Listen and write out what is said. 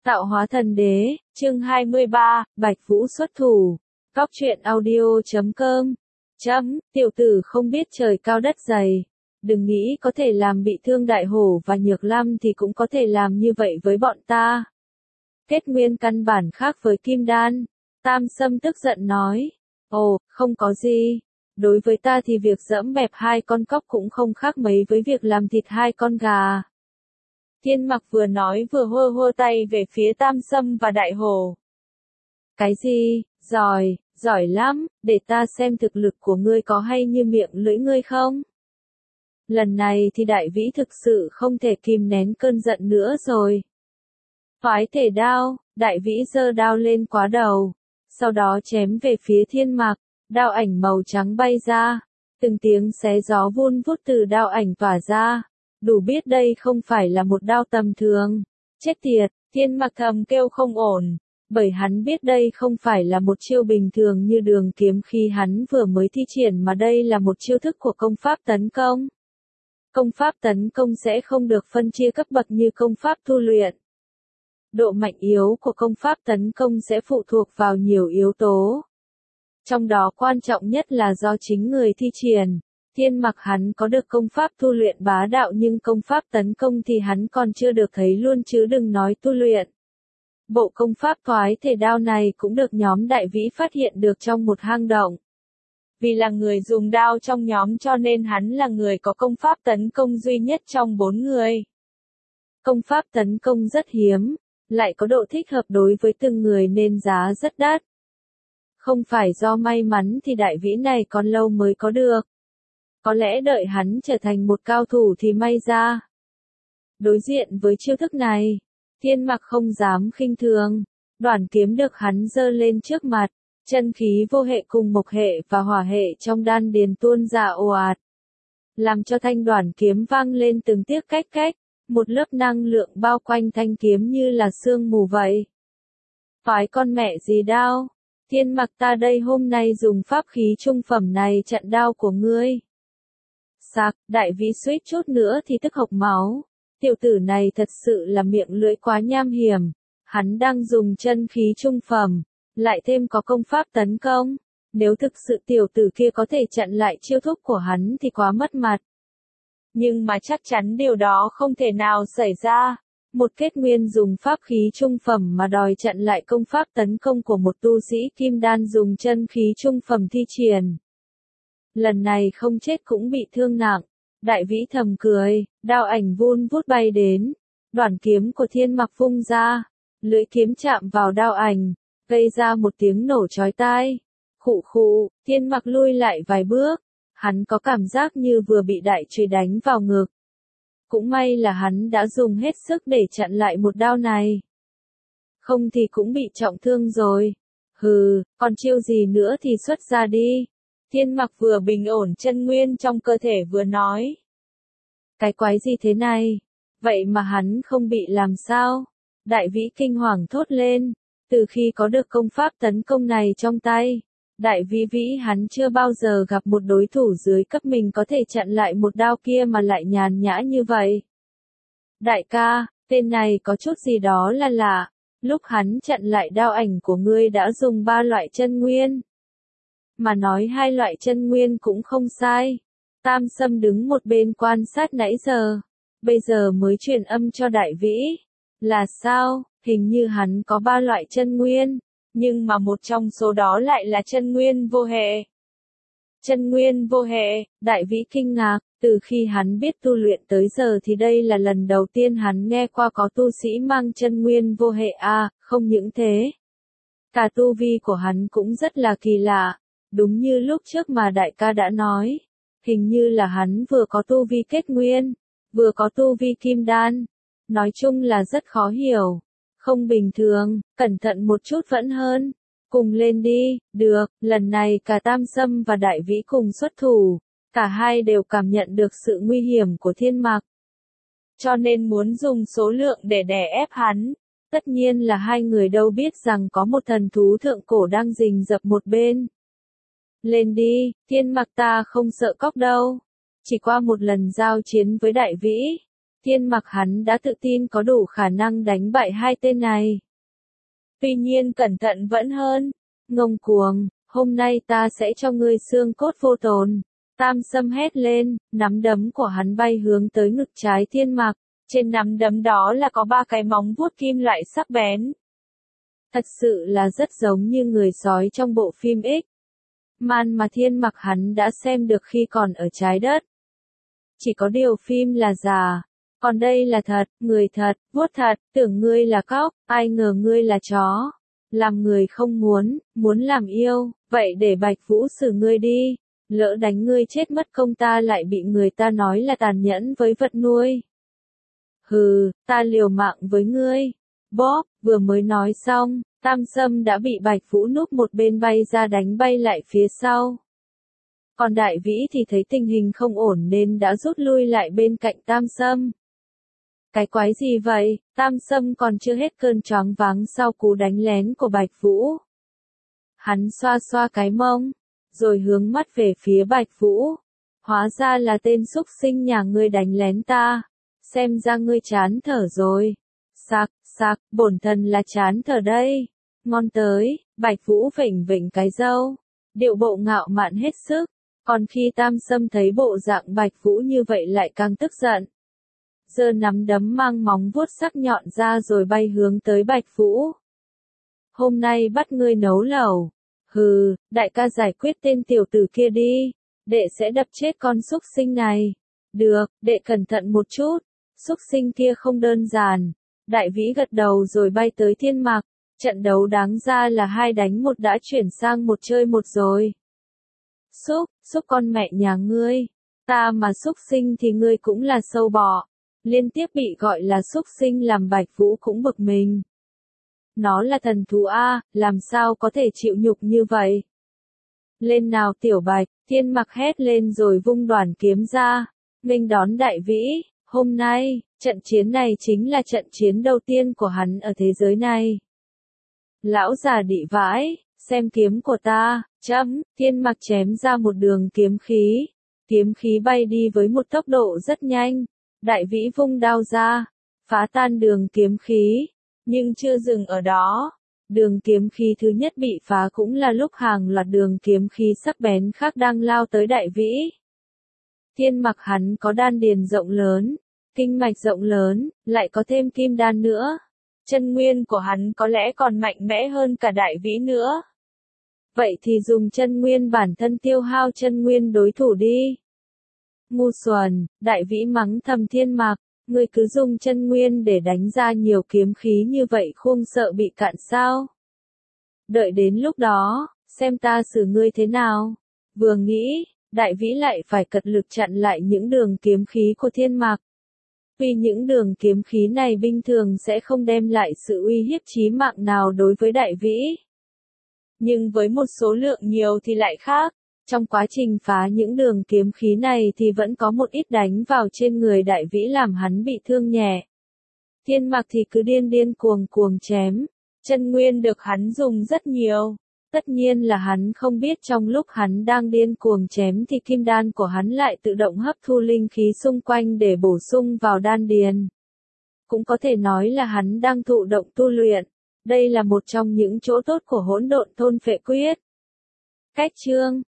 Tạo hóa thần đế, chương 23, Bạch Vũ xuất thủ. Góc truyện audio.com. Tiểu tử không biết trời cao đất dày. Đừng nghĩ có thể làm bị thương Đại Hổ và Nhược Lam thì cũng có thể làm như vậy với bọn ta. Kết nguyên căn bản khác với kim đan. Tam Sâm tức giận nói. Ồ, không có gì. Đối với ta thì việc giẫm bẹp hai con cóc cũng không khác mấy với việc làm thịt hai con gà. Thiên Mặc vừa nói vừa hô hô tay về phía Tam Sâm và Đại Hổ. Cái gì, giỏi lắm, để ta xem thực lực của ngươi có hay như miệng lưỡi ngươi không? Lần này thì Đại Vĩ thực sự không thể kìm nén cơn giận nữa rồi. Phái thể đao, Đại Vĩ giơ đao lên quá đầu, sau đó chém về phía Thiên Mặc, đao ảnh màu trắng bay ra, từng tiếng xé gió vun vút từ đao ảnh tỏa ra. Đủ biết đây không phải là một đao tầm thường. Chết tiệt, Thiên Mặc thầm kêu không ổn, bởi hắn biết đây không phải là một chiêu bình thường như đường kiếm khi hắn vừa mới thi triển mà đây là một chiêu thức của công pháp tấn công. Công pháp tấn công sẽ không được phân chia cấp bậc như công pháp tu luyện. Độ mạnh yếu của công pháp tấn công sẽ phụ thuộc vào nhiều yếu tố. Trong đó quan trọng nhất là do chính người thi triển. Thiên Mặc hắn có được công pháp tu luyện bá đạo nhưng công pháp tấn công thì hắn còn chưa được thấy luôn chứ đừng nói tu luyện. Bộ công pháp thoái thể đao này cũng được nhóm Đại Vĩ phát hiện được trong một hang động. Vì là người dùng đao trong nhóm cho nên hắn là người có công pháp tấn công duy nhất trong 4 người. Công pháp tấn công rất hiếm, lại có độ thích hợp đối với từng người nên giá rất đắt. Không phải do may mắn thì Đại Vĩ này còn lâu mới có được. Có lẽ đợi hắn trở thành một cao thủ thì may ra. Đối diện với chiêu thức này, Thiên Mặc không dám khinh thường. Đoản kiếm được hắn giơ lên trước mặt, chân khí vô hệ cùng mộc hệ và hỏa hệ trong đan điền tuôn ra ồ ạt. Làm cho thanh đoản kiếm vang lên từng tiếc cách, một lớp năng lượng bao quanh thanh kiếm như là sương mù vậy. Phái con mẹ gì đao, Thiên Mặc ta đây hôm nay dùng pháp khí trung phẩm này chặn đao của ngươi. Sạc, Đại Vĩ suýt chút nữa thì tức hộc máu. Tiểu tử này thật sự là miệng lưỡi quá nham hiểm. Hắn đang dùng chân khí trung phẩm, lại thêm có công pháp tấn công. Nếu thực sự tiểu tử kia có thể chặn lại chiêu thức của hắn thì quá mất mặt. Nhưng mà chắc chắn điều đó không thể nào xảy ra. Một kết nguyên dùng pháp khí trung phẩm mà đòi chặn lại công pháp tấn công của một tu sĩ kim đan dùng chân khí trung phẩm thi triển. Lần này không chết cũng bị thương nặng. Đại Vĩ thầm cười, đao ảnh vun vút bay đến. Đoản kiếm của Thiên Mặc vung ra, lưỡi kiếm chạm vào đao ảnh, gây ra một tiếng nổ chói tai. Khụ, Thiên Mặc lui lại vài bước, hắn có cảm giác như vừa bị đại chùy đánh vào ngực. Cũng may là hắn đã dùng hết sức để chặn lại một đao này. Không thì cũng bị trọng thương rồi. Hừ, còn chiêu gì nữa thì xuất ra đi. Thiên Mặc vừa bình ổn chân nguyên trong cơ thể vừa nói. Cái quái gì thế này? Vậy mà hắn không bị làm sao? Đại Vĩ kinh hoàng thốt lên. Từ khi có được công pháp tấn công này trong tay, Đại Vĩ hắn chưa bao giờ gặp một đối thủ dưới cấp mình có thể chặn lại một đao kia mà lại nhàn nhã như vậy. Đại ca, tên này có chút gì đó là lạ. Lúc hắn chặn lại đao ảnh của ngươi đã dùng 3 loại chân nguyên. Mà nói 2 loại chân nguyên cũng không sai. Tam Sâm đứng một bên quan sát nãy giờ, bây giờ mới truyền âm cho Đại Vĩ. Là sao, hình như hắn có 3 loại chân nguyên, nhưng mà một trong số đó lại là chân nguyên vô hệ. Chân nguyên vô hệ, Đại Vĩ kinh ngạc, từ khi hắn biết tu luyện tới giờ thì đây là lần đầu tiên hắn nghe qua có tu sĩ mang chân nguyên vô hệ không những thế. Cả tu vi của hắn cũng rất là kỳ lạ. Đúng như lúc trước mà đại ca đã nói, hình như là hắn vừa có tu vi kết nguyên, vừa có tu vi kim đan. Nói chung là rất khó hiểu, không bình thường, cẩn thận một chút vẫn hơn. Cùng lên đi, được, lần này cả Tam Sâm và Đại Vĩ cùng xuất thủ, cả hai đều cảm nhận được sự nguy hiểm của Thiên Mặc. Cho nên muốn dùng số lượng để đè ép hắn. Tất nhiên là hai người đâu biết rằng có một thần thú thượng cổ đang rình rập một bên. Lên đi, Thiên Mặc ta không sợ cóc đâu. Chỉ qua một lần giao chiến với Đại Vĩ, Thiên Mặc hắn đã tự tin có đủ khả năng đánh bại hai tên này. Tuy nhiên cẩn thận vẫn hơn. Ngông cuồng, hôm nay ta sẽ cho ngươi xương cốt vô tồn. Tam Sâm hét lên, nắm đấm của hắn bay hướng tới ngực trái Thiên Mặc. Trên nắm đấm đó là có 3 cái móng vuốt kim loại sắc bén. Thật sự là rất giống như người sói trong bộ phim X. Man mà Thiên Mặc hắn đã xem được khi còn ở trái đất. Chỉ có điều phim là giả. Còn đây là thật, người thật, vuốt thật, tưởng ngươi là cóc, ai ngờ ngươi là chó. Làm người không muốn, muốn làm yêu, vậy để Bạch Vũ xử ngươi đi. Lỡ đánh ngươi chết mất công ta lại bị người ta nói là tàn nhẫn với vật nuôi. Hừ, ta liều mạng với ngươi. Bóp, vừa mới nói xong, Tam Sâm đã bị Bạch Vũ núp một bên bay ra đánh bay lại phía sau. Còn Đại Vĩ thì thấy tình hình không ổn nên đã rút lui lại bên cạnh Tam Sâm. Cái quái gì vậy, Tam Sâm còn chưa hết cơn choáng váng sau cú đánh lén của Bạch Vũ. Hắn xoa xoa cái mông, rồi hướng mắt về phía Bạch Vũ. Hóa ra là tên súc sinh nhà ngươi đánh lén ta. Xem ra ngươi chán thở rồi. Sặc, sặc, bổn thần là chán thở đây. Ngon tới, Bạch Vũ vểnh vểnh cái râu. Điệu bộ ngạo mạn hết sức. Còn khi Tam Sâm thấy bộ dạng Bạch Vũ như vậy lại càng tức giận. Giơ nắm đấm mang móng vuốt sắc nhọn ra rồi bay hướng tới Bạch Vũ. Hôm nay bắt ngươi nấu lẩu. Hừ, đại ca giải quyết tên tiểu tử kia đi. Đệ sẽ đập chết con súc sinh này. Được, đệ cẩn thận một chút. Súc sinh kia không đơn giản. Đại Vĩ gật đầu rồi bay tới Thiên Mặc. Trận đấu đáng ra là 2 đánh 1 đã chuyển sang 1 chơi 1 rồi. Xúc con mẹ nhà ngươi. Ta mà súc sinh thì ngươi cũng là sâu bọ. Liên tiếp bị gọi là súc sinh làm Bạch Vũ cũng bực mình. Nó là thần thú A, làm sao có thể chịu nhục như vậy? Lên nào tiểu Bạch, Thiên Mặc hét lên rồi vung đoản kiếm ra, nghênh đón Đại Vĩ. Hôm nay, trận chiến này chính là trận chiến đầu tiên của hắn ở thế giới này. Lão già đị vãi, xem kiếm của ta, Thiên Mặc chém ra một đường kiếm khí. Kiếm khí bay đi với một tốc độ rất nhanh. Đại Vĩ vung đao ra, phá tan đường kiếm khí. Nhưng chưa dừng ở đó. Đường kiếm khí thứ nhất bị phá cũng là lúc hàng loạt đường kiếm khí sắc bén khác đang lao tới Đại Vĩ. Thiên Mặc hắn có đan điền rộng lớn, kinh mạch rộng lớn, lại có thêm kim đan nữa. Chân nguyên của hắn có lẽ còn mạnh mẽ hơn cả Đại Vĩ nữa. Vậy thì dùng chân nguyên bản thân tiêu hao chân nguyên đối thủ đi. Ngu xuẩn, Đại Vĩ mắng thầm Thiên Mặc, ngươi cứ dùng chân nguyên để đánh ra nhiều kiếm khí như vậy không sợ bị cạn sao? Đợi đến lúc đó, xem ta xử ngươi thế nào. Vừa nghĩ, Đại Vĩ lại phải cật lực chặn lại những đường kiếm khí của Thiên Mặc. Vì những đường kiếm khí này bình thường sẽ không đem lại sự uy hiếp chí mạng nào đối với Đại Vĩ. Nhưng với một số lượng nhiều thì lại khác. Trong quá trình phá những đường kiếm khí này thì vẫn có một ít đánh vào trên người Đại Vĩ làm hắn bị thương nhẹ. Thiên Mặc thì cứ điên cuồng chém. Chân nguyên được hắn dùng rất nhiều. Tất nhiên là hắn không biết trong lúc hắn đang điên cuồng chém thì kim đan của hắn lại tự động hấp thu linh khí xung quanh để bổ sung vào đan điền. Cũng có thể nói là hắn đang thụ động tu luyện. Đây là một trong những chỗ tốt của hỗn độn thôn phệ quyết. Cách chương